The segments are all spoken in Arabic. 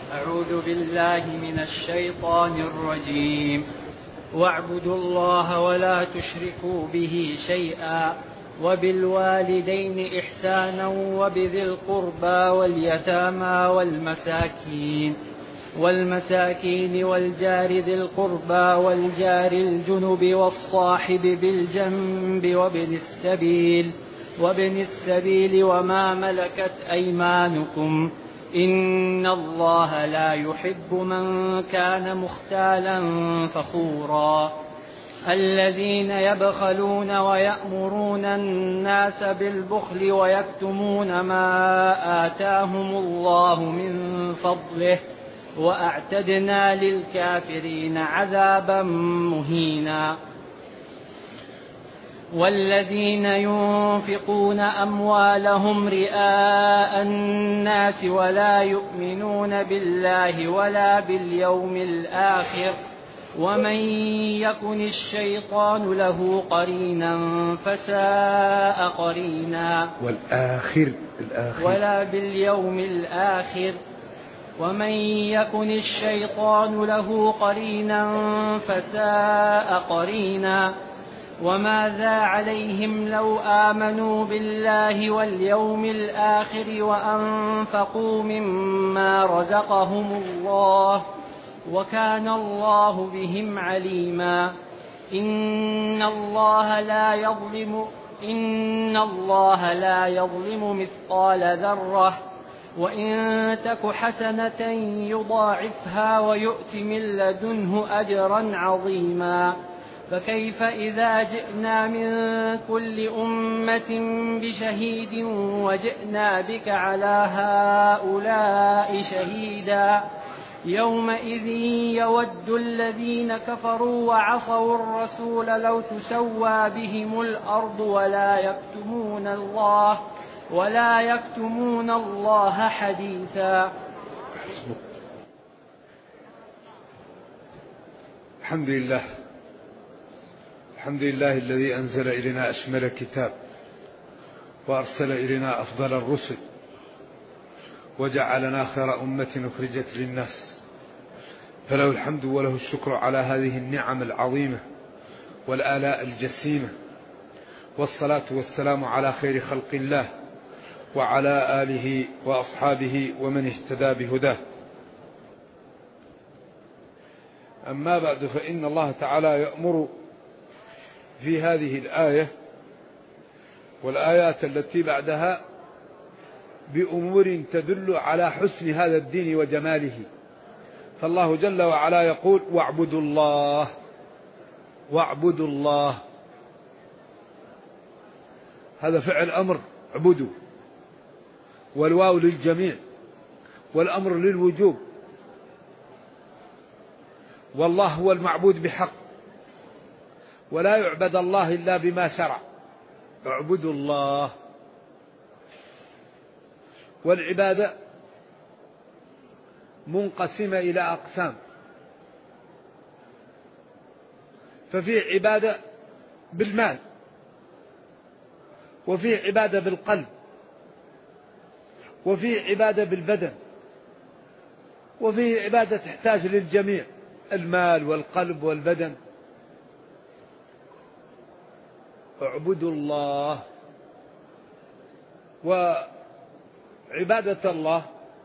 أعوذ بالله من الشيطان الرجيم. واعبدوا الله ولا تشركوا به شيئا وبالوالدين إحسانا وبذي القربى واليتامى والمساكين والجار ذي القربى والجار الجنب والصاحب بالجنب وابن السبيل وما ملكت أيمانكم إن الله لا يحب من كان مختالا فخورا. الذين يبخلون ويأمرون الناس بالبخل ويكتمون ما آتاهم الله من فضله وأعتدنا للكافرين عذابا مهينا. والذين ينفقون أموالهم رئاء الناس ولا يؤمنون بالله ولا باليوم الآخر ومن يكن الشيطان له قرينا فساء قرينا. ولا باليوم الآخر ومن يكن الشيطان له قرينا فساء قرينا. وماذا عليهم لو آمنوا بالله واليوم الآخر وأنفقوا مما رزقهم الله وكان الله بهم عليما. إن الله لا يظلم مثقال ذرة وإن تك حسنة يضاعفها ويؤت من لدنه أجرا عظيما. فكيف إذا جئنا من كل أمة بشهيد وجئنا بك على هؤلاء شهيدا يومئذ يود الذين كفروا وعصوا الرسول لو تسوى بهم الأرض ولا يكتمون الله حديثا. الحمد لله الذي أنزل إلينا أشمل كتاب وأرسل إلينا أفضل الرسل وجعلنا خير أمة أخرجت للناس، فله الحمد وله الشكر على هذه النعم العظيمة والآلاء الجسيمة، والصلاة والسلام على خير خلق الله وعلى آله وأصحابه ومن اهتدى بهداه. أما بعد، فإن الله تعالى يأمر في هذه الآية والآيات التي بعدها بأمور تدل على حسن هذا الدين وجماله. فالله جل وعلا يقول: واعبدوا الله. هذا فعل أمر، اعبدوا، والواو للجميع والأمر للوجوب، والله هو المعبود بحق، ولا يعبد الله إلا بما شرع. اعبدوا الله. والعبادة منقسمة إلى أقسام، ففي عبادة بالمال، وفي عبادة بالقلب، وفي عبادة بالبدن، وفي عبادة تحتاج للجميع، المال والقلب والبدن. اعبدوا الله. وعبادة الله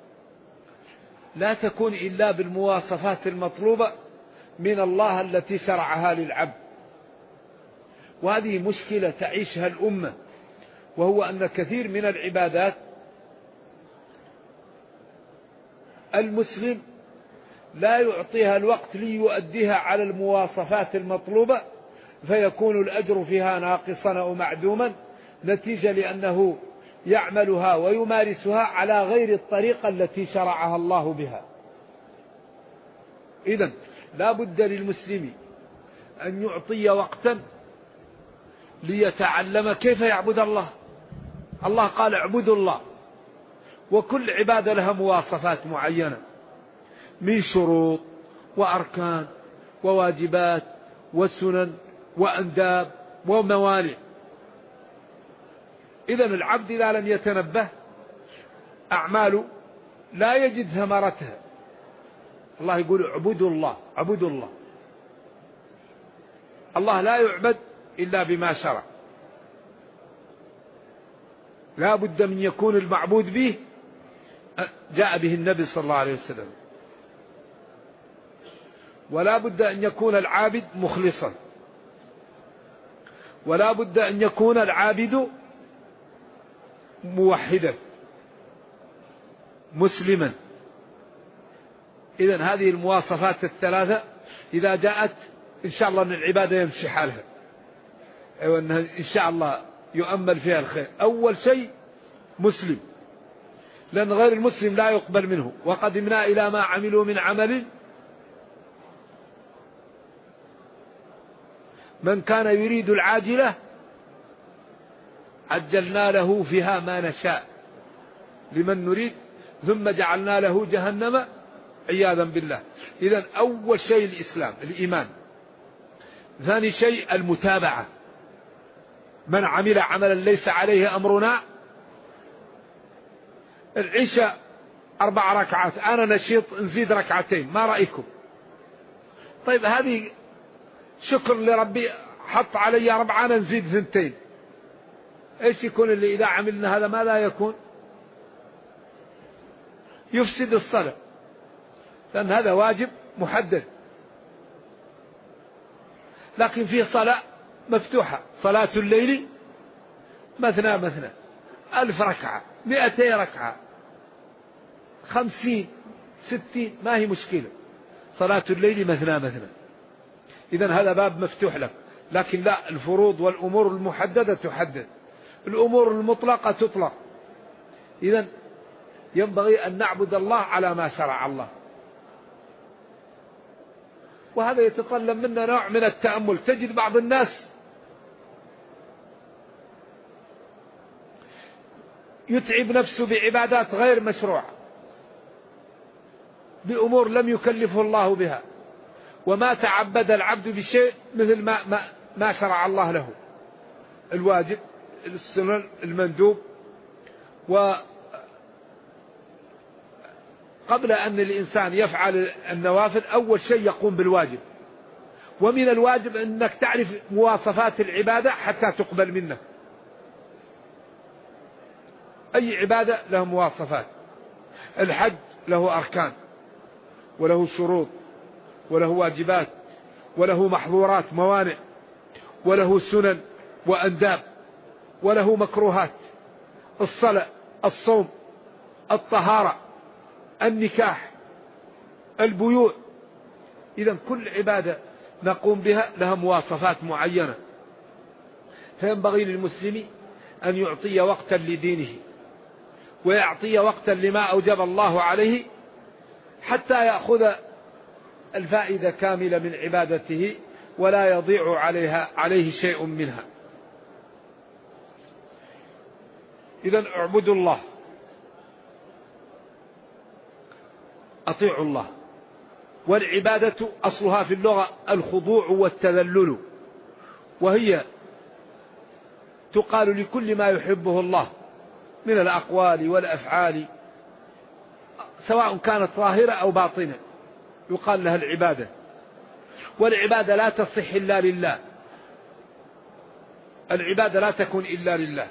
لا تكون إلا بالمواصفات المطلوبة من الله التي شرعها للعبد. وهذه مشكلة تعيشها الأمة، وهو أن كثير من العبادات المسلم لا يعطيها الوقت ليؤديها على المواصفات المطلوبة، فيكون الأجر فيها ناقصا أو معدوما، نتيجة لأنه يعملها ويمارسها على غير الطريقة التي شرعها الله بها. إذن لا بد للمسلم أن يعطي وقتا ليتعلم كيف يعبد الله. الله قال: اعبدوا الله، وكل عبادة لها مواصفات معينة من شروط وأركان وواجبات وسنن وأنداب وموانع. إذن العبد إذا لم يتنبه أعماله لا يجد ثمرتها، الله يقول اعبدوا الله، اعبدوا الله. الله لا يعبد إلا بما شرع، لا بد من يكون المعبود به جاء به النبي صلى الله عليه وسلم، ولا بد أن يكون العابد مخلصا، ولا بد أن يكون العابد موحدا مسلما. إذن هذه المواصفات الثلاثة إذا جاءت إن شاء الله أن العبادة يمشي حالها، أو أنها إن شاء الله يؤمل فيها الخير. أول شيء مسلم، لأن غير المسلم لا يقبل منه. وقدمنا إلى ما عملوا من عمل من كان يريد العاجلة عجلنا له فيها ما نشاء لمن نريد ثم جعلنا له جهنم عياذا بالله. إذن أول شيء الإسلام الإيمان. ثاني شيء المتابعة، من عمل عملا ليس عليه أمرنا. العشاء 4 ركعات، أنا نشيط نزيد 2، ما رأيكم؟ طيب هذه شكر لربي، حط علي 4، أنا نزيد 2. إيش يكون اللي إذا عملنا هذا ما لا يكون؟ يفسد الصلاة، لأن هذا واجب محدد. لكن في صلاة مفتوحة، صلاة الليل مثنى مثنى، 1000 ركعة، 200 ركعة، 50 60 ما هي مشكلة. صلاة الليل مثنى مثنى. إذن هذا باب مفتوح لك. لكن لا، الفروض والأمور المحددة تحدد، الأمور المطلقة تطلق. إذن ينبغي أن نعبد الله على ما شرع الله، وهذا يتطلب منا نوع من التأمل. تجد بعض الناس يتعب نفسه بعبادات غير مشروعة، بأمور لم يكلفه الله بها، وما تعبد العبد بشيء مثل ما شرع الله له، الواجب، السنن، المندوب. وقبل أن الإنسان يفعل النوافل أول شيء يقوم بالواجب. ومن الواجب أنك تعرف مواصفات العبادة حتى تقبل منك. أي عبادة له مواصفات. الحج له أركان وله شروط وله واجبات وله محظورات موانع وله سنن وأنداب وله مكروهات. الصلاة، الصوم، الطهارة، النكاح، البيوع. إذن كل عبادة نقوم بها لها مواصفات معينة. فينبغي للمسلم أن يعطي وقتا لدينه ويعطي وقتا لما أوجب الله عليه حتى يأخذ الفائدة كاملة من عبادته ولا يضيع عليه شيء منها. إذن اعبدوا الله، أطيعوا الله. والعبادة أصلها في اللغة الخضوع والتذلل، وهي تقال لكل ما يحبه الله من الأقوال والأفعال سواء كانت ظاهرة أو باطنة، يقال لها العبادة. والعبادة لا تصح إلا لله، العبادة لا تكون إلا لله.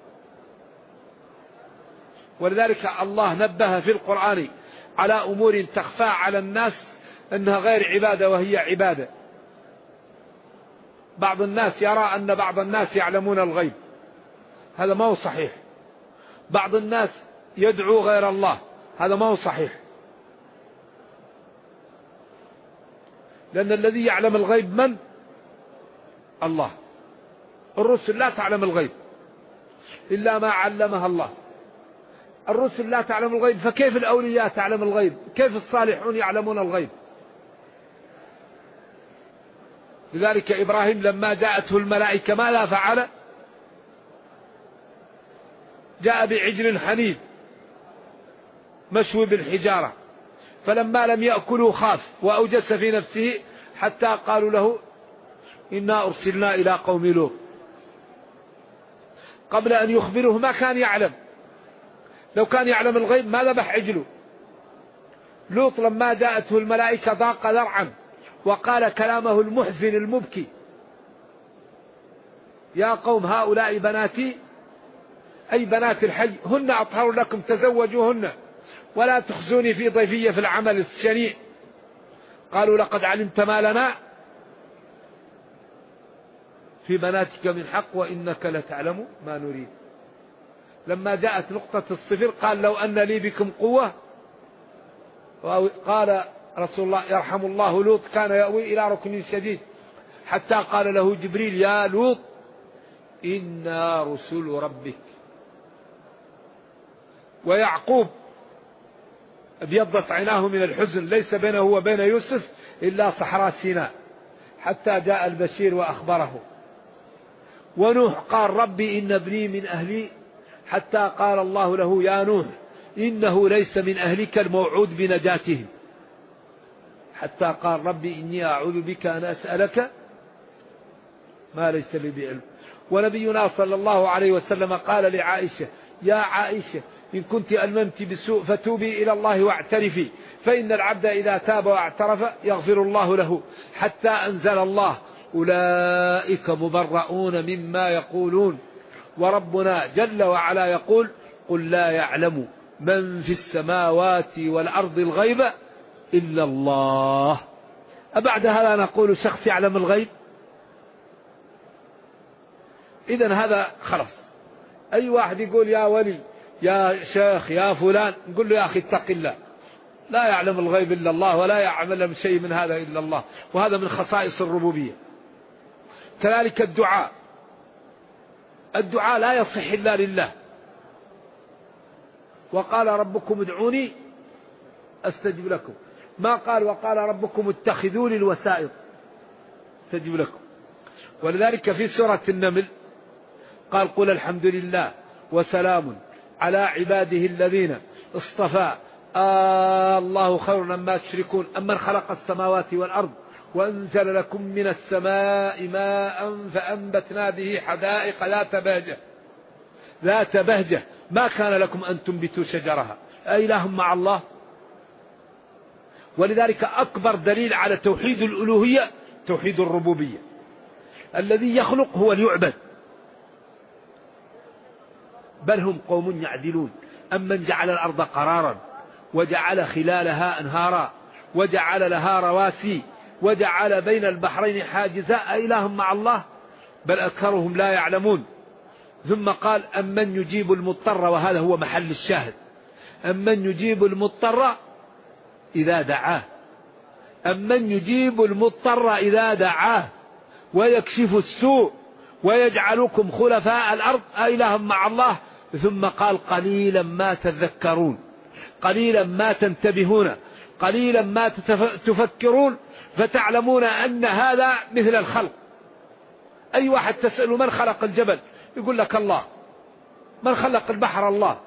ولذلك الله نبه في القرآن على أمور تخفى على الناس أنها غير عبادة وهي عبادة. بعض الناس يرى أن بعض الناس يعلمون الغيب، هذا ما هو صحيح. بعض الناس يدعو غير الله، هذا ما هو صحيح. لأن الذي يعلم الغيب من؟ الله. الرسل لا تعلم الغيب إلا ما علمها الله. الرسل لا تعلم الغيب، فكيف الأولياء تعلم الغيب؟ كيف الصالحون يعلمون الغيب؟ لذلك إبراهيم لما جاءته الملائكة ماذا فعل؟ جاء بعجل حنيذ مشوي بالحجارة، فلما لم يأكلوا خاف وأوجس في نفسه حتى قالوا له إنا أرسلنا إلى قوم لوط. قبل أن يخبره ما كان يعلم. لو كان يعلم الغيب ما ذبح عجله. لوط لما جاءته الملائكة ضاق ذرعا وقال كلامه المحزن المبكي: يا قوم هؤلاء بناتي، أي بنات الحي، هن أطهر لكم تزوجوهن ولا تخزوني في ضيفية في العمل الشنيع. قالوا: لقد علمت ما لنا في بناتك من حق وإنك لتعلم ما نريد. لما جاءت نقطة الصفر قال: لو أن لي بكم قوة. قال رسول الله يرحم الله لوط كان يأوي إلى ركن شديد، حتى قال له جبريل: يا لوط إنا رسل ربك. ويعقوب ابيضت عيناه من الحزن، ليس بينه وبين يوسف إلا صحراء سيناء، حتى جاء البشير وأخبره. ونوح قال: ربي إن ابني من أهلي، حتى قال الله له: يا نوح إنه ليس من أهلك الموعود بنجاتهم، حتى قال: ربي إني أعوذ بك أن أسألك ما ليس لي بعلم. ونبينا صلى الله عليه وسلم قال لعائشة: يا عائشة إن كنت ألممت بسوء فتوبي إلى الله واعترفي، فإن العبد إذا تاب واعترف يغفر الله له، حتى أنزل الله: أولئك مبرؤون مما يقولون. وربنا جل وعلا يقول: قل لا يعلم من في السماوات والأرض الغيب إلا الله. أبعد هذا نقول شخص يعلم الغيب؟ إذن هذا خلاص. أي واحد يقول يا ولي يا شيخ يا فلان، نقول له: يا أخي اتق الله، لا يعلم الغيب إلا الله، ولا يعلم شيء من هذا إلا الله، وهذا من خصائص الربوبية. كذلك الدعاء لا يصح إلا لله. وقال: ربكم ادعوني أستجب لكم، ما قال وقال ربكم اتخذوا لي الوسائط أستجب لكم. ولذلك في سورة النمل قال: قل الحمد لله وسلام على عباده الذين اصطفى الله خير مما تشركون أمن خلق السماوات والأرض وأنزل لكم من السماء ماء فأنبتنا به حدائق ذات بهجة ما كان لكم أن تنبتوا شجرها أإله مع الله. ولذلك أكبر دليل على توحيد الألوهية توحيد الربوبية. الذي يخلق هو ليعبد، بل هم قوم يعدلون. أمن جعل الأرض قرارا وجعل خلالها أنهارا وجعل لها رواسي وجعل بين البحرين حاجزا أإله مع الله، بل أكثرهم لا يعلمون. ثم قال: أمن يجيب المضطر، وهذا هو محل الشاهد، أمن يجيب المضطر إذا دعاه، أمن يجيب المضطر إذا دعاه ويكشف السوء ويجعلكم خلفاء الأرض أإله مع الله. ثم قال: قليلا ما تذكرون، قليلا ما تنتبهون، قليلا ما تفكرون، فتعلمون أن هذا مثل الخلق. أي واحد تسأله من خلق الجبل يقول لك الله، من خلق البحر الله،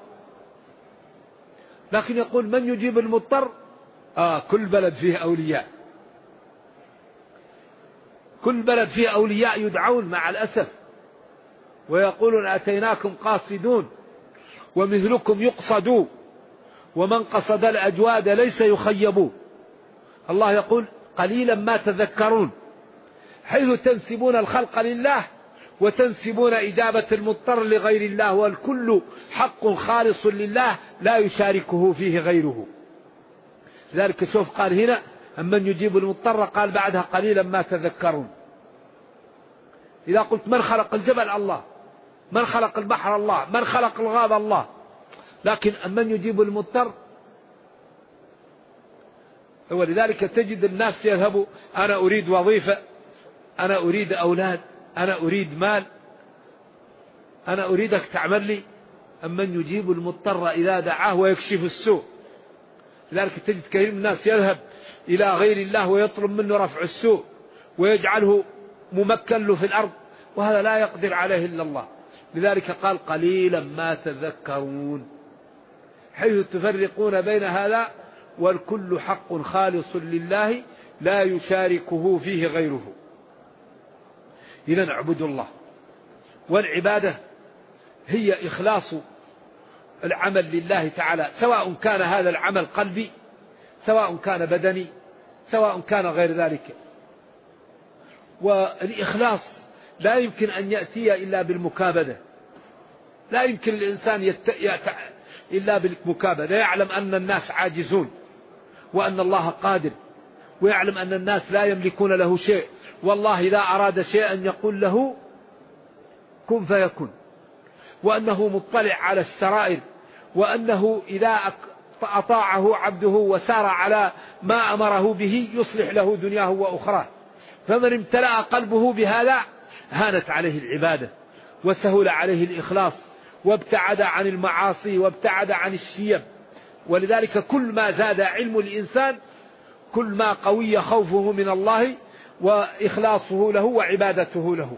لكن يقول من يجيب المضطر. كل بلد فيه أولياء، كل بلد فيه أولياء يدعون مع الأسف ويقولون أتيناكم قاصدون ومثلكم يقصدوا ومن قصد الأجواد ليس يخيب. الله يقول: قليلا ما تذكرون، حيث تنسبون الخلق لله وتنسبون إجابة المضطر لغير الله، والكل حق خالص لله لا يشاركه فيه غيره. لذلك شوف قال هنا: أمن يجيب المضطر، قال بعدها: قليلا ما تذكرون. إذا قلت من خلق الجبل الله، من خلق البحر الله، من خلق الغاب الله، لكن أمن يجيب المضطر. ولذلك تجد الناس يذهبوا: أنا أريد وظيفة، أنا أريد أولاد، أنا أريد مال، أنا أريدك تعمل لي. أمن يجيب المضطر إذا دعاه ويكشف السوء. لذلك تجد كثير من الناس يذهب إلى غير الله ويطلب منه رفع السوء ويجعله ممكن له في الأرض، وهذا لا يقدر عليه إلا الله. لذلك قال: قليلا ما تذكرون، حيث تفرقون بين هذا والكل حق خالص لله لا يشاركه فيه غيره. إذن اعبدوا الله. والعبادة هي إخلاص العمل لله تعالى، سواء كان هذا العمل قلبي سواء كان بدني سواء كان غير ذلك. والإخلاص لا يمكن أن يأتي إلا بالمكابدة، لا يمكن الإنسان يأتي إلا بالمكابدة. يعلم أن الناس عاجزون وأن الله قادر، ويعلم أن الناس لا يملكون له شيء، والله إذا أراد شيئا يقول له كن فيكون، وأنه مطلع على السرائر، وأنه إذا أطاعه عبده وسار على ما أمره به يصلح له دنياه وأخراه. فمن امتلأ قلبه بهذا هانت عليه العبادة وسهل عليه الإخلاص وابتعد عن المعاصي وابتعد عن الشيم. ولذلك كل ما زاد علم الإنسان كل ما قوي خوفه من الله وإخلاصه له وعبادته له.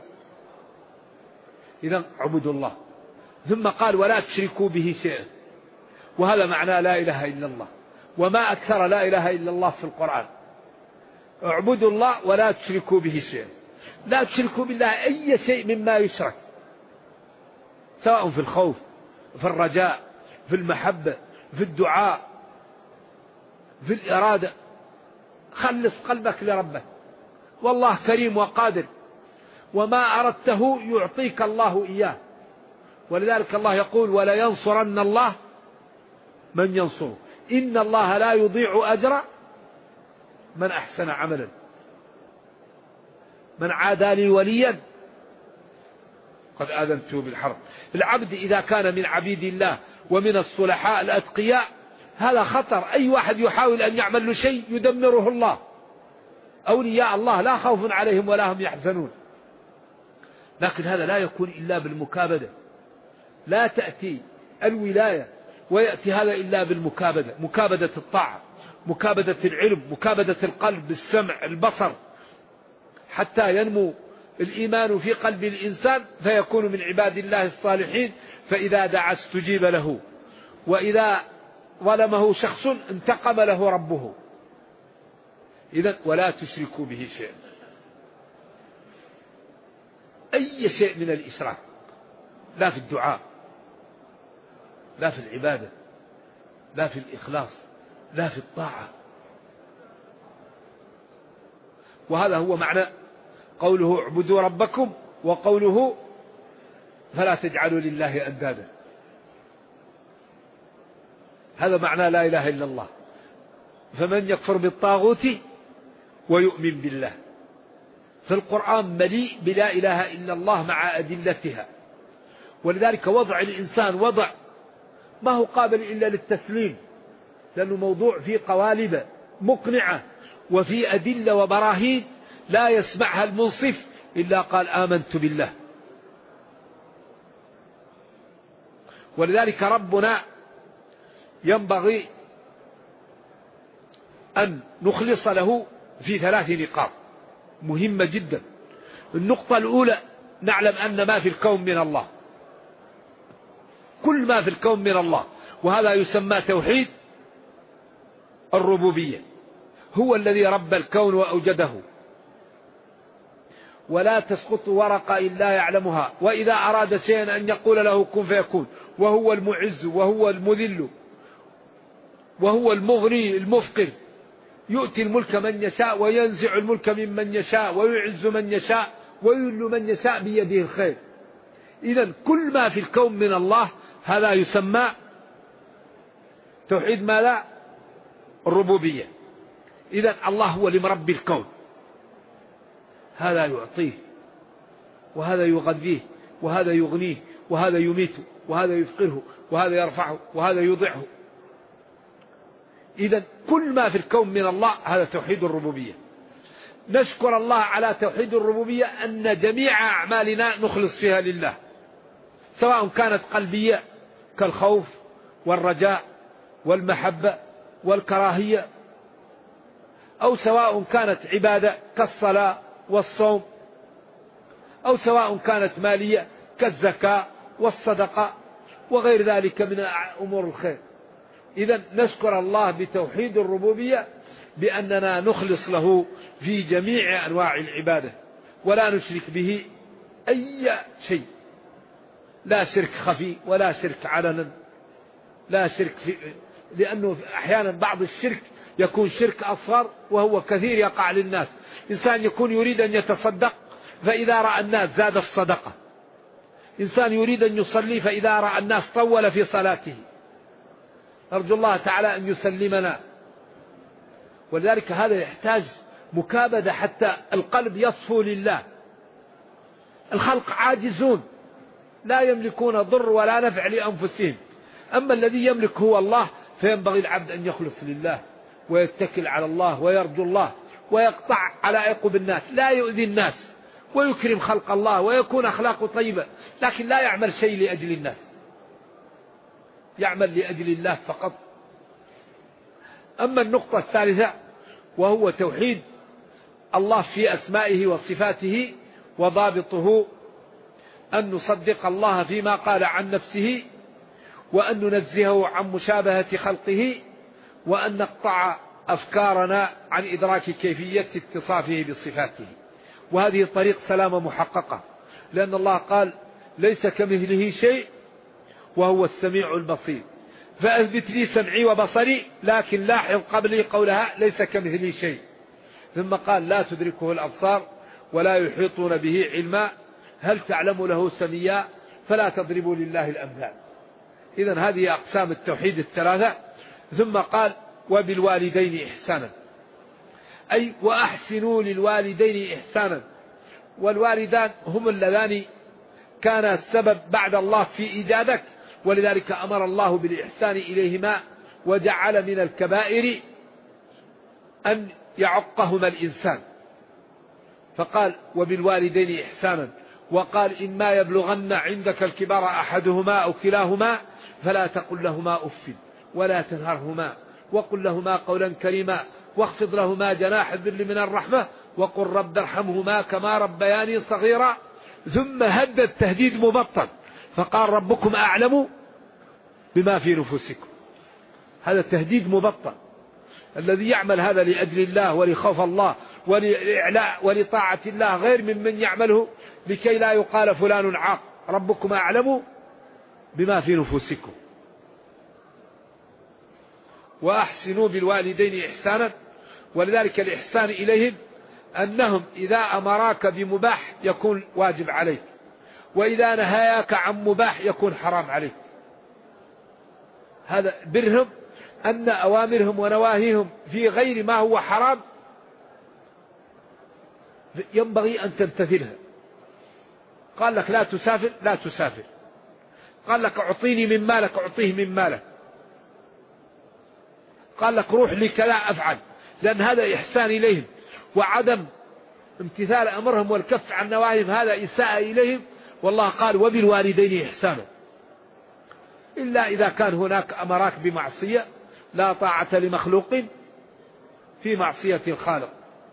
إذن اعبدوا الله. ثم قال ولا تشركوا به شيئا، وهذا معنى لا إله إلا الله. وما أكثر لا إله إلا الله في القرآن. اعبدوا الله ولا تشركوا به شيئا، لا تشركوا بالله أي شيء مما يشرك، سواء في الخوف في الرجاء في المحبة في الدعاء في الإرادة. خلص قلبك لربك، والله كريم وقادر، وما أردته يعطيك الله إياه. ولذلك الله يقول ولا ينصرن الله من ينصره، إن الله لا يضيع أجر من أحسن عملا. من عادى لي وليا قد آذنته بالحرب. العبد إذا كان من عبيد الله ومن الصلحاء الأتقياء هذا خطر، أي واحد يحاول أن يعمل له شيء يدمره الله. أولياء الله لا خوف عليهم ولا هم يحزنون. لكن هذا لا يكون إلا بالمكابدة، لا تأتي الولاية ويأتي هذا إلا بالمكابدة، مكابدة الطاعة، مكابدة العلم، مكابدة القلب، السمع، البصر، حتى ينمو الإيمان في قلب الإنسان فيكون من عباد الله الصالحين. فإذا دعا استجيب له، وإذا ظلمه شخص انتقم له ربه. إذن ولا تشركوا به شيئا، أي شيء من الإشراك، لا في الدعاء لا في العبادة لا في الإخلاص لا في الطاعة. وهذا هو معنى قوله اعبدوا ربكم، وقوله فلا تجعلوا لله أندادا. هذا معنى لا إله إلا الله. فمن يكفر بالطاغوت ويؤمن بالله. فالقرآن مليء بلا إله إلا الله مع أدلتها. ولذلك وضع الإنسان وضع ما هو قابل إلا للتسليم، لأنه موضوع فيه قوالب مقنعة وفي أدلة وبراهين لا يسمعها المنصف إلا قال آمنت بالله. ولذلك ربنا ينبغي أن نخلص له في 3 نقاط مهمة جدا. النقطة الأولى نعلم أن ما في الكون من الله، كل ما في الكون من الله، وهذا يسمى توحيد الربوبية. هو الذي رب الكون وأوجده، ولا تسقط ورقة إلا يعلمها، وإذا أراد شيئا أن يقول له كن فيكون. وهو المعز وهو المذل وهو المغني المفقر، يؤتي الملك من يشاء وينزع الملك ممن يشاء ويعز من يشاء ويذل من يشاء بيده الخير. إذن كل ما في الكون من الله هذا يسمى توحيد ماذا؟ الربوبية. إذن الله هو لمربي الكون، هذا يعطيه وهذا يغذيه وهذا يغنيه وهذا يميته وهذا يفقره وهذا يرفعه وهذا يضعه. إذن كل ما في الكون من الله هذا توحيد الربوبية. نشكر الله على توحيد الربوبية أن جميع أعمالنا نخلص فيها لله، سواء كانت قلبية كالخوف والرجاء والمحبة والكراهية، أو سواء كانت عبادة كالصلاة والصوم، أو سواء كانت مالية كالزكاة والصدقة وغير ذلك من أمور الخير. إذن نشكر الله بتوحيد الربوبية بأننا نخلص له في جميع أنواع العبادة ولا نشرك به أي شيء، لا شرك خفي ولا شرك علنا، لا شرك في، لأنه أحيانا بعض الشرك يكون شرك أصغر وهو كثير يقع للناس. إنسان يكون يريد أن يتصدق فإذا رأى الناس زاد الصدقة. إنسان يريد أن يصلي فإذا رأى الناس طول في صلاته. أرجو الله تعالى أن يسلمنا. ولذلك هذا يحتاج مكابدة حتى القلب يصفو لله. الخلق عاجزون لا يملكون ضر ولا نفع لأنفسهم، أما الذي يملك هو الله، فينبغي العبد أن يخلص لله ويتكل على الله ويرجو الله ويقطع علائق بالناس، لا يؤذي الناس ويكرم خلق الله ويكون أخلاقه طيبة، لكن لا يعمل شيء لأجل الناس، يعمل لأجل الله فقط. أما النقطة الثالثة وهو توحيد الله في أسمائه وصفاته، وضابطه أن نصدق الله فيما قال عن نفسه، وأن ننزهه عن مشابهة خلقه، وأن نقطع أفكارنا عن إدراك كيفية اتصافه بصفاته. وهذه طريق سلامة محققة، لأن الله قال ليس كمثله شيء وهو السميع البصير. فأثبت لي سمعي وبصري، لكن لاحظ قبلي قولها ليس كمثله شيء. ثم قال لا تدركه الأبصار ولا يحيطون به علما، هل تعلم له سميا، فلا تضربوا لله الأمثال. إذن هذه أقسام التوحيد الثلاثة. ثم قال وبالوالدين إحسانا، أي وأحسنوا للوالدين إحسانا. والوالدان هم اللذان كان السبب بعد الله في إيجادك، ولذلك أمر الله بالإحسان إليهما، وجعل من الكبائر أن يعقهما الإنسان، فقال وبالوالدين إحسانا. وقال إما يبلغن عندك الكبر أحدهما أو كلاهما فلا تقل لهما أف ولا تنهرهما وقل لهما قولا كريما واخفض لهما جناح الذل من الرحمة وقل رب ارحمهما كما ربياني صغيرا. ثم هدد تهديد مبطن فقال ربكم أعلم بما في نفوسكم. هذا تهديد مبطن. الذي يعمل هذا لأجل الله ولخوف الله ولإعلاء ولطاعة الله غير ممن يعمله لكي لا يقال فلان عاق. ربكم أعلم بما في نفوسكم. وأحسنوا بالوالدين إحسانا. ولذلك الإحسان إليهم أنهم إذا أمراك بمباح يكون واجب عليك، وإذا نهاياك عن مباح يكون حرام عليك. هذا برهم أن أوامرهم ونواهيهم في غير ما هو حرام ينبغي أن تمتثلها. قال لك لا تسافر، لا تسافر. قال لك أعطيني من مالك، أعطيه من مالك. قال لك روح لي كذا أفعل، لأن هذا إحسان إليهم. وعدم امتثال أمرهم والكف عن نواهيهم هذا إساءة إليهم. والله قال وبالوالدين إحسانا، إلا إذا كان هناك أمراك بمعصية، لا طاعة لمخلوق في معصية الخالق.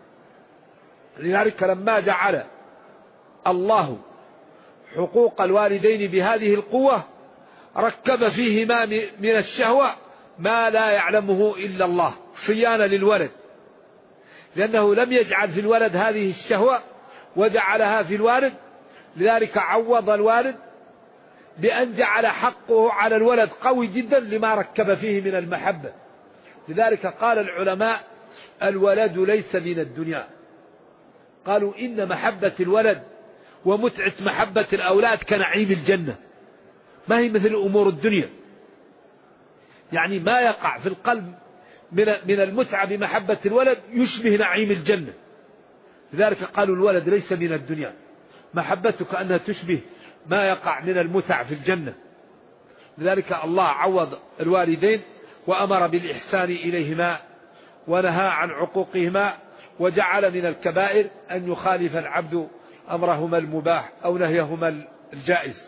لذلك لما جعل الله حقوق الوالدين بهذه القوة ركب فيهما من الشهوة ما لا يعلمه إلا الله صيانة للولد، لأنه لم يجعل في الولد هذه الشهوة وجعلها في الوالد. لذلك عوض الوالد بأن جعل حقه على الولد قوي جدا لما ركب فيه من المحبة. لذلك قال العلماء الولد ليس من الدنيا. قالوا إن محبة الولد ومتعة محبة الأولاد كنعيم الجنة، ما هي مثل أمور الدنيا. يعني ما يقع في القلب من المتعة بمحبة الولد يشبه نعيم الجنة. لذلك قالوا الولد ليس من الدنيا، محبتك أنها تشبه ما يقع من المتع في الجنة. لذلك الله عوض الوالدين وأمر بالإحسان إليهما ونهى عن عقوقهما، وجعل من الكبائر أن يخالف العبد أمرهما المباح أو نهيهما الجائز.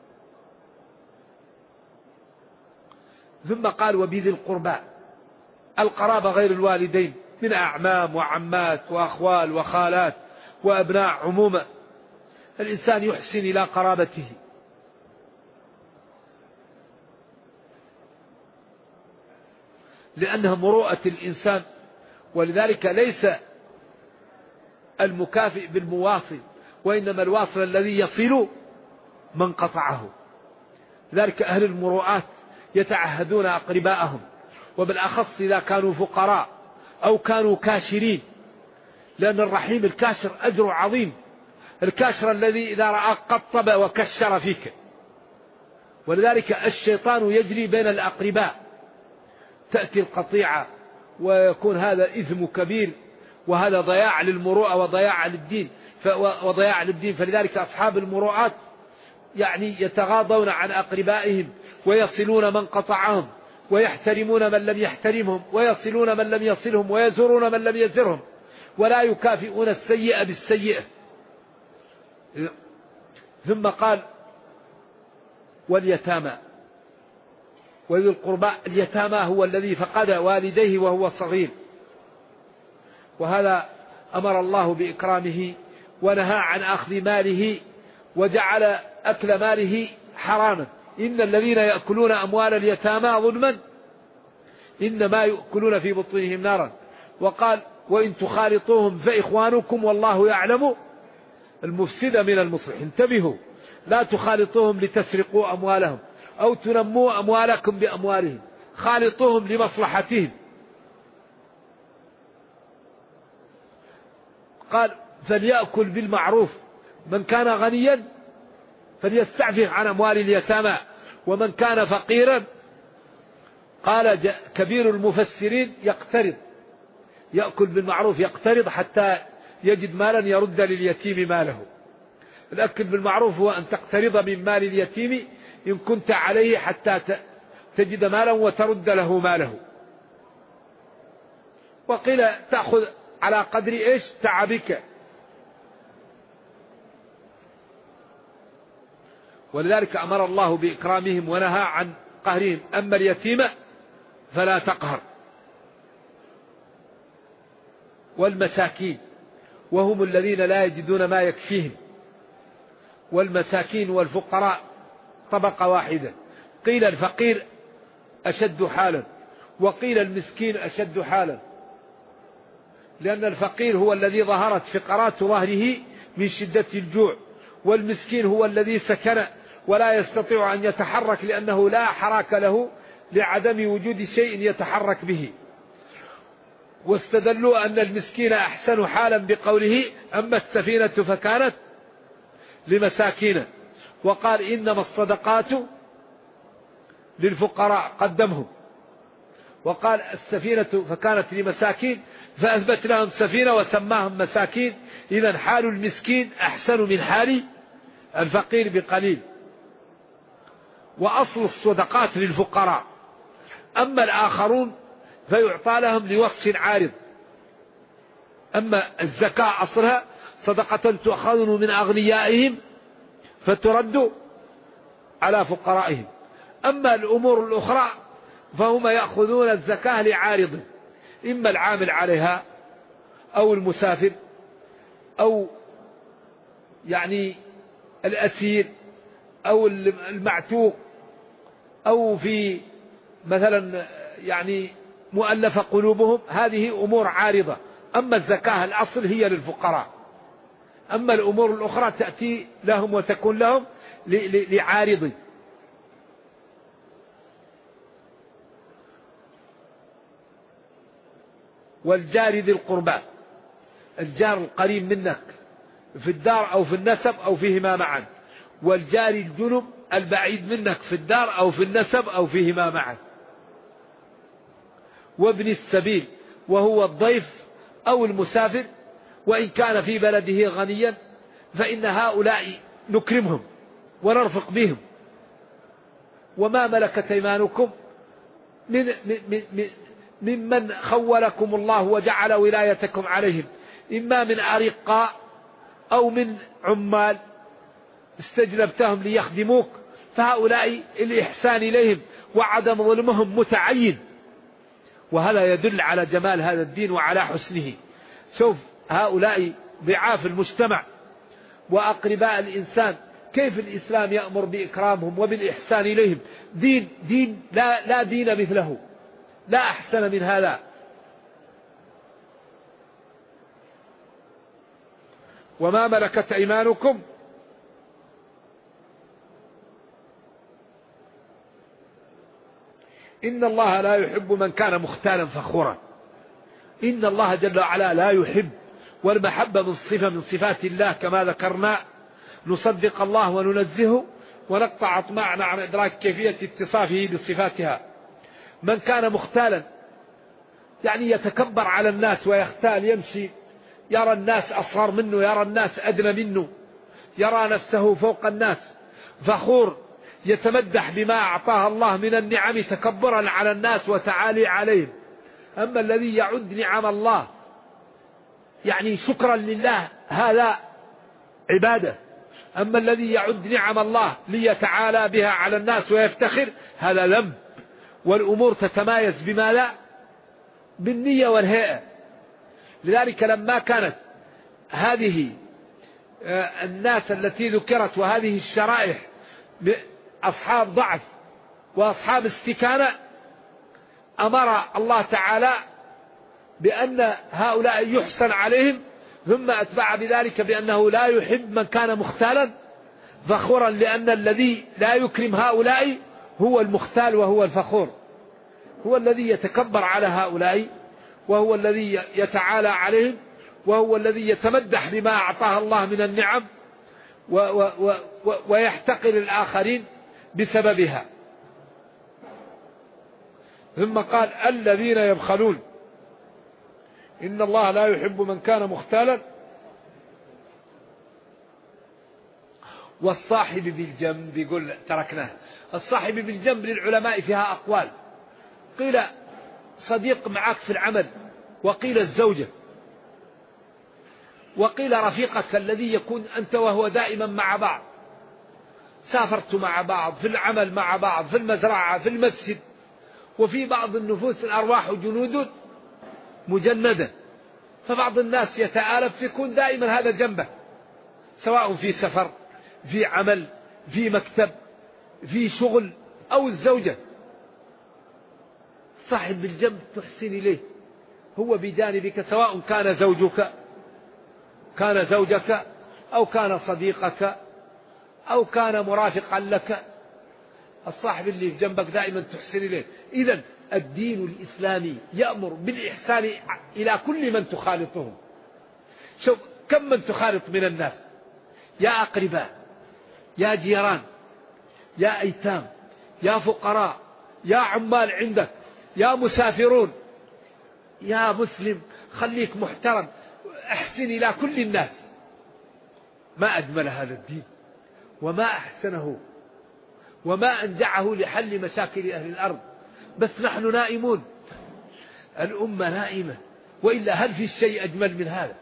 ثم قال وبذي القربى، القرابة غير الوالدين من أعمام وعمات وأخوال وخالات وأبناء عموما. الإنسان يحسن إلى قرابته، لأنها مروءة الإنسان. ولذلك ليس المكافئ بالمواصل، وإنما الواصل الذي يصل من قطعه. لذلك أهل المروءات يتعهدون أقرباءهم، وبالأخص إذا كانوا فقراء أو كانوا كاشرين، لأن الرحيم الكاشر أجره عظيم، الكاشر الذي إذا رأى قطب وكشر فيك. ولذلك الشيطان يجري بين الأقرباء، تأتي القطيعة ويكون هذا إثم كبير، وهذا ضياع للمروءة وضياع للدين. فلذلك أصحاب المروءات يعني يتغاضون عن أقربائهم، ويصلون من قطعهم، ويحترمون من لم يحترمهم، ويصلون من لم يصلهم، ويزورون من لم يزرهم، ولا يكافئون السيئة بالسيئة. ثم قال واليتامى وذي القربى. اليتامى هو الذي فقد والديه وهو صغير، وهذا أمر الله بإكرامه ونهى عن أخذ ماله، وجعل أكل ماله حراما. إن الذين يأكلون أموال اليتامى ظلما إنما يأكلون في بطونهم نارا. وقال وإن تخالطوهم فإخوانكم والله يعلم المفسد من المصلح. انتبهوا، لا تخالطوهم لتسرقوا أموالهم أو تنموا أموالكم بأموالهم، خالطوهم لمصلحتهم. قال فليأكل بالمعروف، من كان غنيا فليستعفف عن أموال اليتامى، ومن كان فقيرا قال كبير المفسرين يقترض، يأكل بالمعروف، يقترض حتى يجد مالا يرد لليتيم ماله. الأكل بالمعروف هو أن تقترض من مال اليتيم إن كنت عليه حتى تجد مالا وترد له ماله. وقيل تأخذ على قدر إيش تعبك. ولذلك أمر الله بإكرامهم ونهى عن قهرهم. أما اليتيم فلا تقهر. والمساكين وهم الذين لا يجدون ما يكفيهم. والمساكين والفقراء طبقة واحدة. قيل الفقير أشد حالا، وقيل المسكين أشد حالا، لأن الفقير هو الذي ظهرت فقرات ظهره من شدة الجوع، والمسكين هو الذي سكن ولا يستطيع أن يتحرك لأنه لا حراك له لعدم وجود شيء يتحرك به. واستدلوا أن المسكين أحسن حالا بقوله أما السفينة فكانت لمساكين. وقال إنما الصدقات للفقراء قدمهم. وقال السفينة فكانت لمساكين فأثبت لهم سفينة وسماهم مساكين. إذن حال المسكين أحسن من حال الفقير بقليل. وأصل الصدقات للفقراء، أما الآخرون فيعطى لهم لوصف عارض. أما الزكاة أصلها صدقة تؤخذ من أغنيائهم فترد على فقرائهم. أما الأمور الأخرى فهم يأخذون الزكاة لعارض، إما العامل عليها أو المسافر أو يعني الأسير أو المعتوق أو في مثلا يعني مؤلف قلوبهم. هذه أمور عارضة. أما الزكاة الأصل هي للفقراء. أما الأمور الأخرى تأتي لهم وتكون لهم لعارض. والجار ذي القربى، الجار القريب منك في الدار أو في النسب أو فيهما معا. والجار الجنب البعيد منك في الدار أو في النسب أو فيهما معا. وابن السبيل وهو الضيف أو المسافر، وإن كان في بلده غنيا فإن هؤلاء نكرمهم ونرفق بهم. وما ملكت أيمانكم ممن خولكم الله وجعل ولايتكم عليهم، إما من أرقاء أو من عمال استجلبتهم ليخدموك، فهؤلاء الإحسان إليهم وعدم ظلمهم متعين. وهذا يدل على جمال هذا الدين وعلى حسنه. شوف هؤلاء ضعاف المجتمع وأقرباء الإنسان، كيف الإسلام يأمر بإكرامهم وبالإحسان إليهم. دين لا دين مثله، لا أحسن من هذا. وما ملكت أيمانكم إن الله لا يحب من كان مختالا فخورا. إن الله جل وعلا لا يحب، والمحبة من صفة من صفات الله كما ذكرنا. نصدق الله وننزهه ونقطع أطماعنا عن إدراك كيفية اتصافه بصفاتها. من كان مختالا يعني يتكبر على الناس ويختال، يمشي يرى الناس أصغر منه، يرى الناس أدنى منه، يرى نفسه فوق الناس. فخور يتمدح بما أعطاه الله من النعم تكبرا على الناس وتعالي عليهم. أما الذي يعد نعم الله يعني شكرا لله هذا عبادة. أما الذي يعد نعم الله ليتعالى بها على الناس ويفتخر هذا ذنب. والأمور تتمايز بما لا بالنية والهيئة. لذلك لما كانت هذه الناس التي ذكرت وهذه الشرائح أصحاب ضعف وأصحاب استكانة، أمر الله تعالى بأن هؤلاء يحسن عليهم، ثم أتبع بذلك بأنه لا يحب من كان مختالا فخورا، لأن الذي لا يكرم هؤلاء هو المختال وهو الفخور، هو الذي يتكبر على هؤلاء، وهو الذي يتعالى عليهم، وهو الذي يتمدح بما أعطاه الله من النعم ويحتقر الآخرين بسببها. ثم قال الذين يبخلون، إن الله لا يحب من كان مختالا. والصاحب بالجنب، يقول تركناه. الصاحب بالجنب للعلماء فيها أقوال، قيل صديق معك في العمل، وقيل الزوجة، وقيل رفيقك الذي يكون أنت وهو دائما مع بعض، سافرت مع بعض في العمل، مع بعض في المزرعة، في المسجد. وفي بعض النفوس الأرواح جنود مجندة، فبعض الناس يتآلف يكون دائما هذا جنبه، سواء في سفر، في عمل، في مكتب، في شغل، أو الزوجة. صاحب بالجنب تحسن إليه، هو بجانبك، سواء كان زوجك أو كان صديقك أو كان مرافقا لك. الصاحب اللي في جنبك دائما تحسن إليه. إذن الدين الإسلامي يأمر بالإحسان إلى كل من تخالطهم. شوف كم من تخالط من الناس، يا أقرباء، يا جيران، يا أيتام، يا فقراء، يا عمال عندك، يا مسافرون، يا مسلم، خليك محترم، احسن إلى كل الناس. ما أجمل هذا الدين، وما أحسنه، وما أنجعه لحل مشاكل أهل الأرض. بس نحن نائمون، الأمة نائمة، وإلا هل في شيء أجمل من هذا؟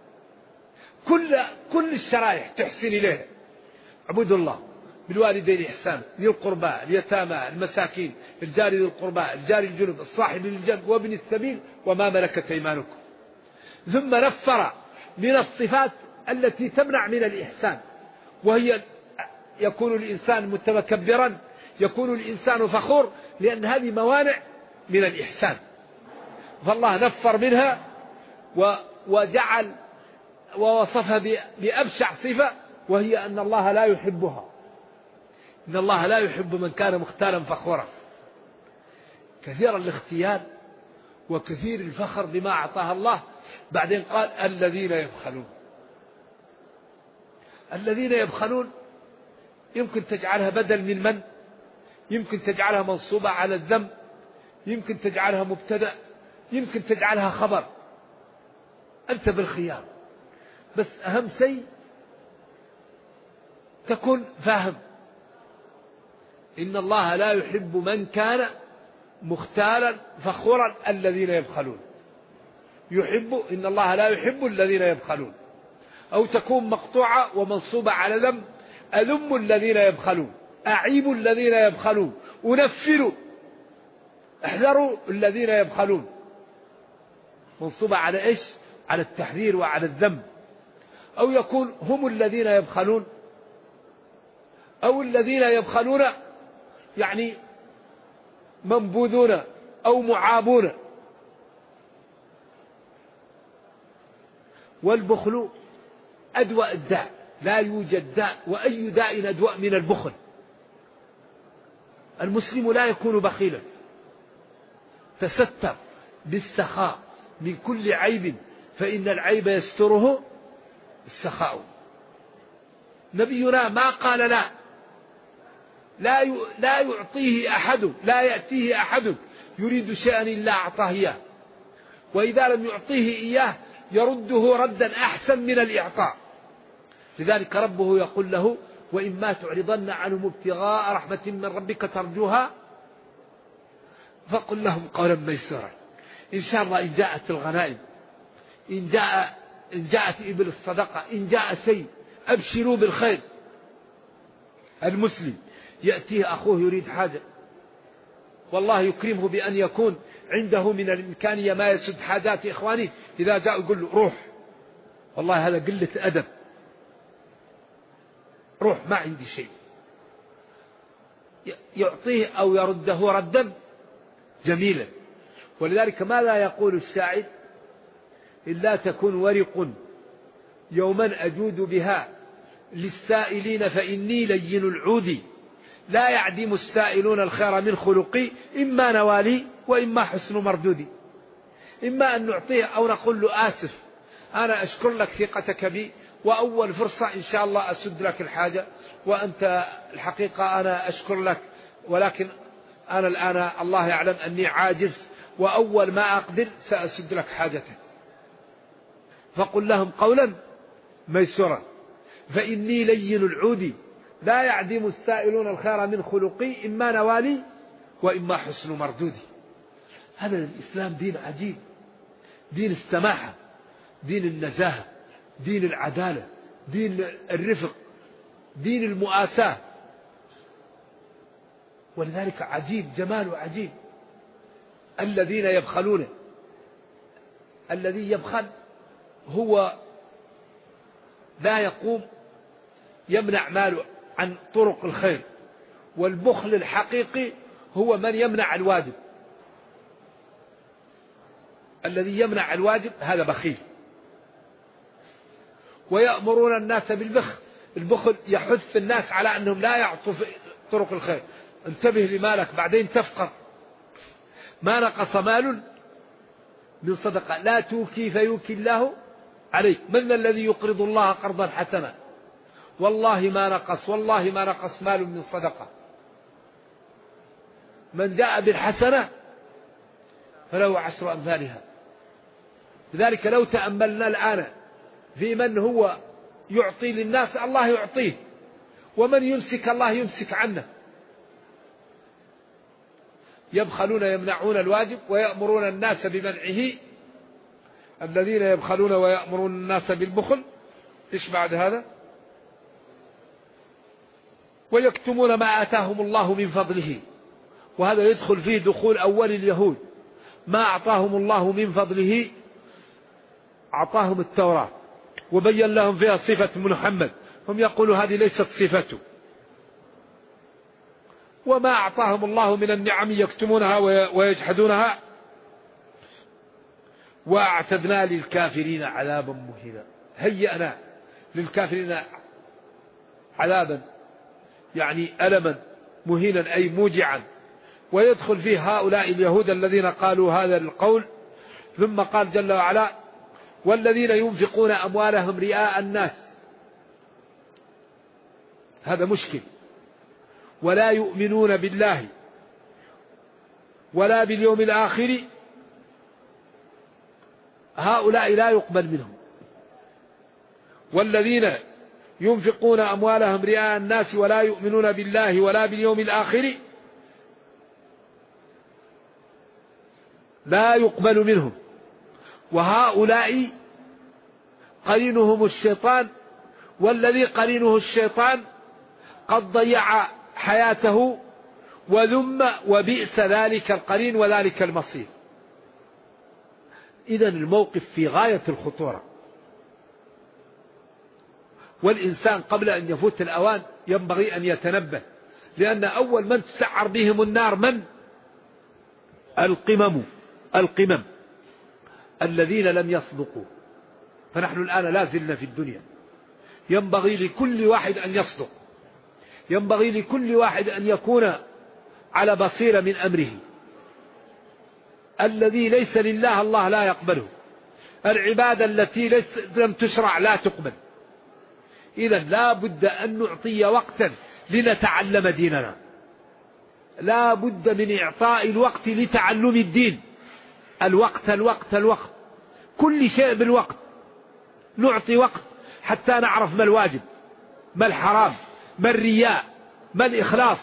كل الشرائح تحسن إليها. اعبدوا الله بالوالدين إحسانا، ذي القربى، اليتامى، المساكين، الجار ذي القربى، الجار الجنب، الصاحب بالجنب، وابن السبيل، وما ملكت أيمانكم. ثم نفر من الصفات التي تمنع من الإحسان، وهي يكون الإنسان متكبرا، يكون الإنسان فخور، لأن هذه موانع من الإحسان. فالله نفر منها وجعل ووصفها بأبشع صفة، وهي أن الله لا يحبها. إن الله لا يحب من كان مختالا فخورا. كثير الاختيال وكثير الفخر بما أعطاه الله. بعدين قال الذين يبخلون. الذين يبخلون يمكن تجعلها بدل من، يمكن تجعلها منصوبة على الذم، يمكن تجعلها مبتدأ، يمكن تجعلها خبر، أنت بالخيار. بس أهم شيء تكون فاهم إن الله لا يحب من كان مختالا فخورا. الذين يبخلون إن الله لا يحب الذين يبخلون. أو تكون مقطوعة ومنصوبة على ذم، أذم الذين يبخلون، أعيب الذين يبخلون، أنفر، احذروا الذين يبخلون. منصوبة على إيش؟ على التحذير وعلى الذم. أو يكون هم الذين يبخلون، أو الذين يبخلون يعني منبوذون أو معابون. والبخل أدواء الداء، لا يوجد داء، وأي داء أدواء من البخل. المسلم لا يكون بخيلا، تستر بالسخاء من كل عيب فإن العيب يستره السخاء. نبينا ما قال لا يعطيه أحد، لا يأتيه أحد يريد شيئا إلا أعطاه إياه، وإذا لم يعطيه إياه يرده ردا أحسن من الإعطاء. لذلك ربه يقول له: وإما تعرضن عنهم ابتغاء رحمة من ربك ترجوها فقل لهم قولا ميسورا. إن شاء الله إن جاءت الغنائم، إن جاءت إبل الصدقة، إن جاء شيء، أبشروا بالخير. المسلم يأتيه أخوه يريد حاجة، والله يكرمه بأن يكون عنده من الإمكانية ما يسد حاجات إخوانه، إذا جاء يقول له: روح، والله هذا قلة أدب، روح ما عندي شيء. يعطيه أو يرده ردا جميلا. ولذلك ماذا يقول الشاعر: إلا تكن ورق يوما أجود بها للسائلين فإني لين العود، لا يعدم السائلون الخير من خلقي، إما نوالي وإما حسن مردودي. إما أن نعطيه أو نقول له: آسف، أنا أشكر لك ثقتك بي، وأول فرصة إن شاء الله أسد لك الحاجة، وأنت الحقيقة أنا أشكر لك، ولكن أنا الآن الله يعلم أني عاجز، وأول ما أقدر سأسد لك حاجتك. فقل لهم قولا ميسورا فإني لين العود، لا يعدم السائلون الخير من خلقي، إما نوالي وإما حسن مردودي. هذا الإسلام دين عجيب، دين السماحة، دين النزاهة، دين العدالة، دين الرفق، دين المؤاساة. ولذلك عجيب، جماله عجيب. الذين يبخلون، الذي يبخل هو لا يقوم يمنع ماله عن طرق الخير، والبخل الحقيقي هو من يمنع الواجب. الذي يمنع الواجب هذا بخيل. ويأمرون الناس بالبخل، البخل يحث الناس على أنهم لا يعطوا في طرق الخير. انتبه لمالك بعدين تفقر. ما نقص مال من صدقة، لا توكي فيوكي الله عليك. من الذي يقرض الله قرضا حسنا؟ والله ما نقص مال من صدقة. من جاء بالحسنة فله 10 أمثالها. لذلك لو تأملنا الآن في من هو يعطي للناس الله يعطيه، ومن يمسك الله يمسك عنه. يبخلون يمنعون الواجب ويأمرون الناس بمنعه. الذين يبخلون ويأمرون الناس بالبخل، إيش بعد هذا؟ ويكتمون ما آتاهم الله من فضله. وهذا يدخل فيه دخول أول اليهود، ما أعطاهم الله من فضله. أعطاهم التوراة وبين لهم فيها صفة محمد، هم يقولوا هذه ليست صفته. وما أعطاهم الله من النعم يكتمونها ويجحدونها. وأعتدنا للكافرين عذابا مهينا، هيئنا للكافرين عذابا يعني ألما مهينا أي موجعا. ويدخل فيه هؤلاء اليهود الذين قالوا هذا القول. ثم قال جل وعلا: والذين ينفقون أموالهم رئاء الناس، هذا مشكل، ولا يؤمنون بالله ولا باليوم الآخر، هؤلاء لا يقبل منهم. والذين ينفقون أموالهم رئاء الناس ولا يؤمنون بالله ولا باليوم الآخر لا يقبل منهم. وهؤلاء قرينهم الشيطان، والذي قرينه الشيطان قد ضيع حياته وذم وبئس ذلك القرين وذلك المصير. إذن الموقف في غاية الخطورة، والإنسان قبل أن يفوت الأوان ينبغي أن يتنبه، لأن أول من تسعر بهم النار من؟ القمم الذين لم يصدقوا. فنحن الآن لا زلنا في الدنيا، ينبغي لكل واحد أن يصدق، ينبغي لكل واحد أن يكون على بصيرة من أمره. الذي ليس لله الله لا يقبله، العبادة التي لم تشرع لا تقبل. إذا لا بد أن نعطي وقتا لنتعلم ديننا، لا بد من إعطاء الوقت لتعلم الدين. الوقت الوقت الوقت، كل شيء بالوقت. نعطي وقت حتى نعرف ما الواجب، ما الحرام، ما الرياء، ما الإخلاص.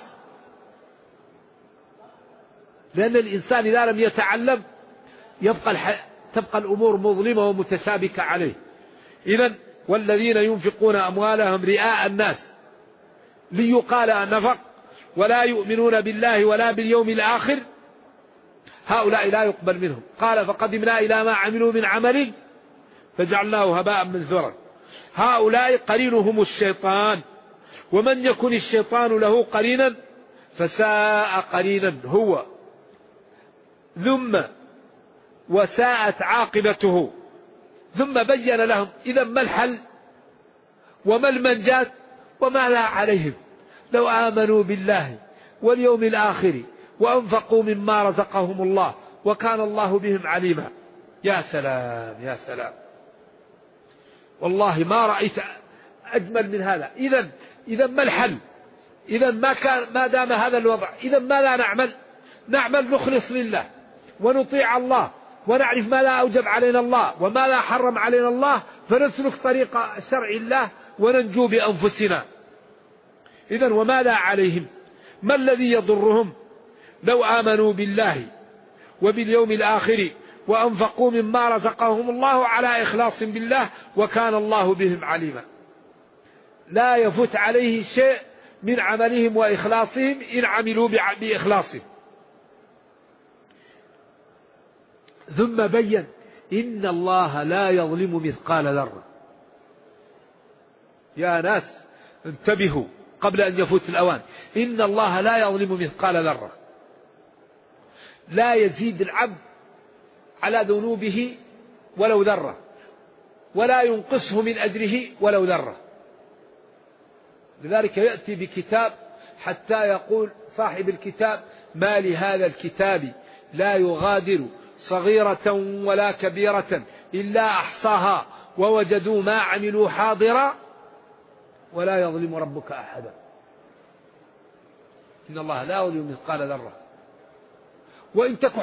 لأن الإنسان إذا لم يتعلم تبقى الأمور مظلمة ومتشابكة عليه. إذن والذين ينفقون أموالهم رئاء الناس ليقال أنفق ولا يؤمنون بالله ولا باليوم الآخر هؤلاء لا يقبل منهم. قال فقدمنا إلى ما عملوا من عمل فجعلناه هباء منثورا. هؤلاء قرينهم الشيطان، ومن يكن الشيطان له قرينا فساء قرينا هو، ثم وساءت عاقبته. ثم بين لهم إذا ما الحل وما المنجاة وما لا عليهم لو آمنوا بالله واليوم الآخر وأنفقوا مما رزقهم الله وكان الله بهم عليما. يا سلام يا سلام، والله ما رأيت أجمل من هذا. إذا ما الحل؟ إذا ما دام هذا الوضع، إذا ما لا نعمل نخلص لله ونطيع الله ونعرف ما لا أوجب علينا الله وما لا حرم علينا الله، فنسلك طريق شرع الله وننجو بأنفسنا. إذا وما لا عليهم، ما الذي يضرهم لو آمنوا بالله وباليوم الآخر وأنفقوا مما رزقهم الله على إخلاص بالله وكان الله بهم عليما. لا يفوت عليه شيء من عملهم وإخلاصهم إن عملوا بإخلاصهم. ثم بين إن الله لا يظلم مثقال ذرة. يا ناس انتبهوا قبل أن يفوت الأوان. إن الله لا يظلم مثقال ذرة، لا يزيد العبد على ذنوبه ولو ذرة، ولا ينقصه من أجره ولو ذرة. لذلك يأتي بكتاب حتى يقول صاحب الكتاب ما لهذا الكتاب لا يغادر صغيرة ولا كبيرة إلا أحصاها ووجدوا ما عملوا حاضرا ولا يظلم ربك أحدا. إن الله لا يظلم مثقال ذرة، وإن تك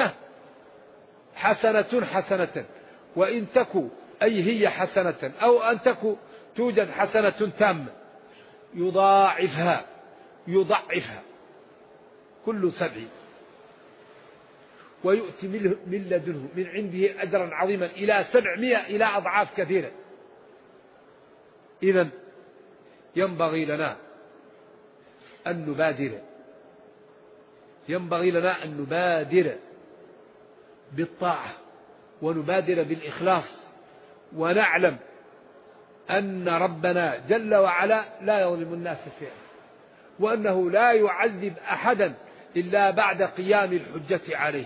حسنة وإن تك أي هي حسنة أو أن تك توجد حسنة تامة يضاعفها كل 7 ويؤتي من لدنه من عنده أجرا عظيما إلى 700 إلى أضعاف كثيرة. إذن ينبغي لنا أن نبادر بالطاعة ونبادر بالإخلاص، ونعلم أن ربنا جل وعلا لا يظلم الناس شيئا، وأنه لا يعذب أحدا إلا بعد قيام الحجة عليه.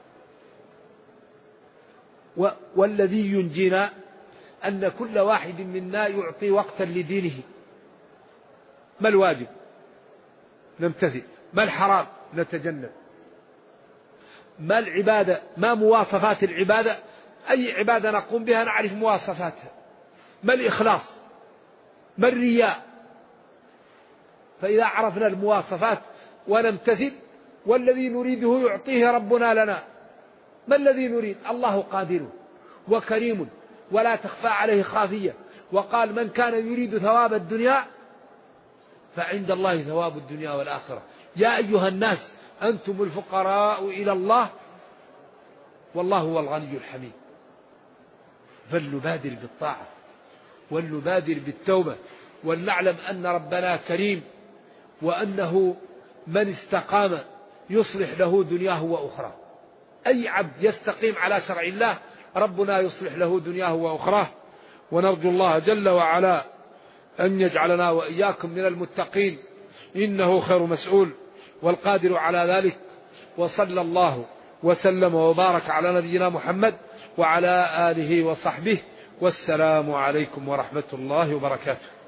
والذي ينجينا أن كل واحد منا يعطي وقتا لدينه. ما الواجب؟ نمتثل. ما الحرام؟ نتجنب. ما العبادة؟ ما مواصفات العبادة؟ أي عبادة نقوم بها نعرف مواصفاتها. ما الإخلاص؟ ما الرياء؟ فإذا عرفنا المواصفات ونمتثل، والذي نريده يعطيه ربنا لنا. ما الذي نريد؟ الله قادر وكريم ولا تخفى عليه خافية، وقال من كان يريد ثواب الدنيا فعند الله ثواب الدنيا والآخرة. يا أيها الناس أنتم الفقراء إلى الله والله هو الغني الحميد. فلنبادر بالطاعة ولنبادر بالتوبة، ولنعلم أن ربنا كريم، وأنه من استقام يصلح له دنياه وأخرى. أي عبد يستقيم على شرع الله ربنا يصلح له دنياه وأخراه. ونرجو الله جل وعلا أن يجعلنا وإياكم من المتقين، إنه خير مسؤول والقادر على ذلك. وصلى الله وسلم وبارك على نبينا محمد وعلى آله وصحبه، والسلام عليكم ورحمة الله وبركاته.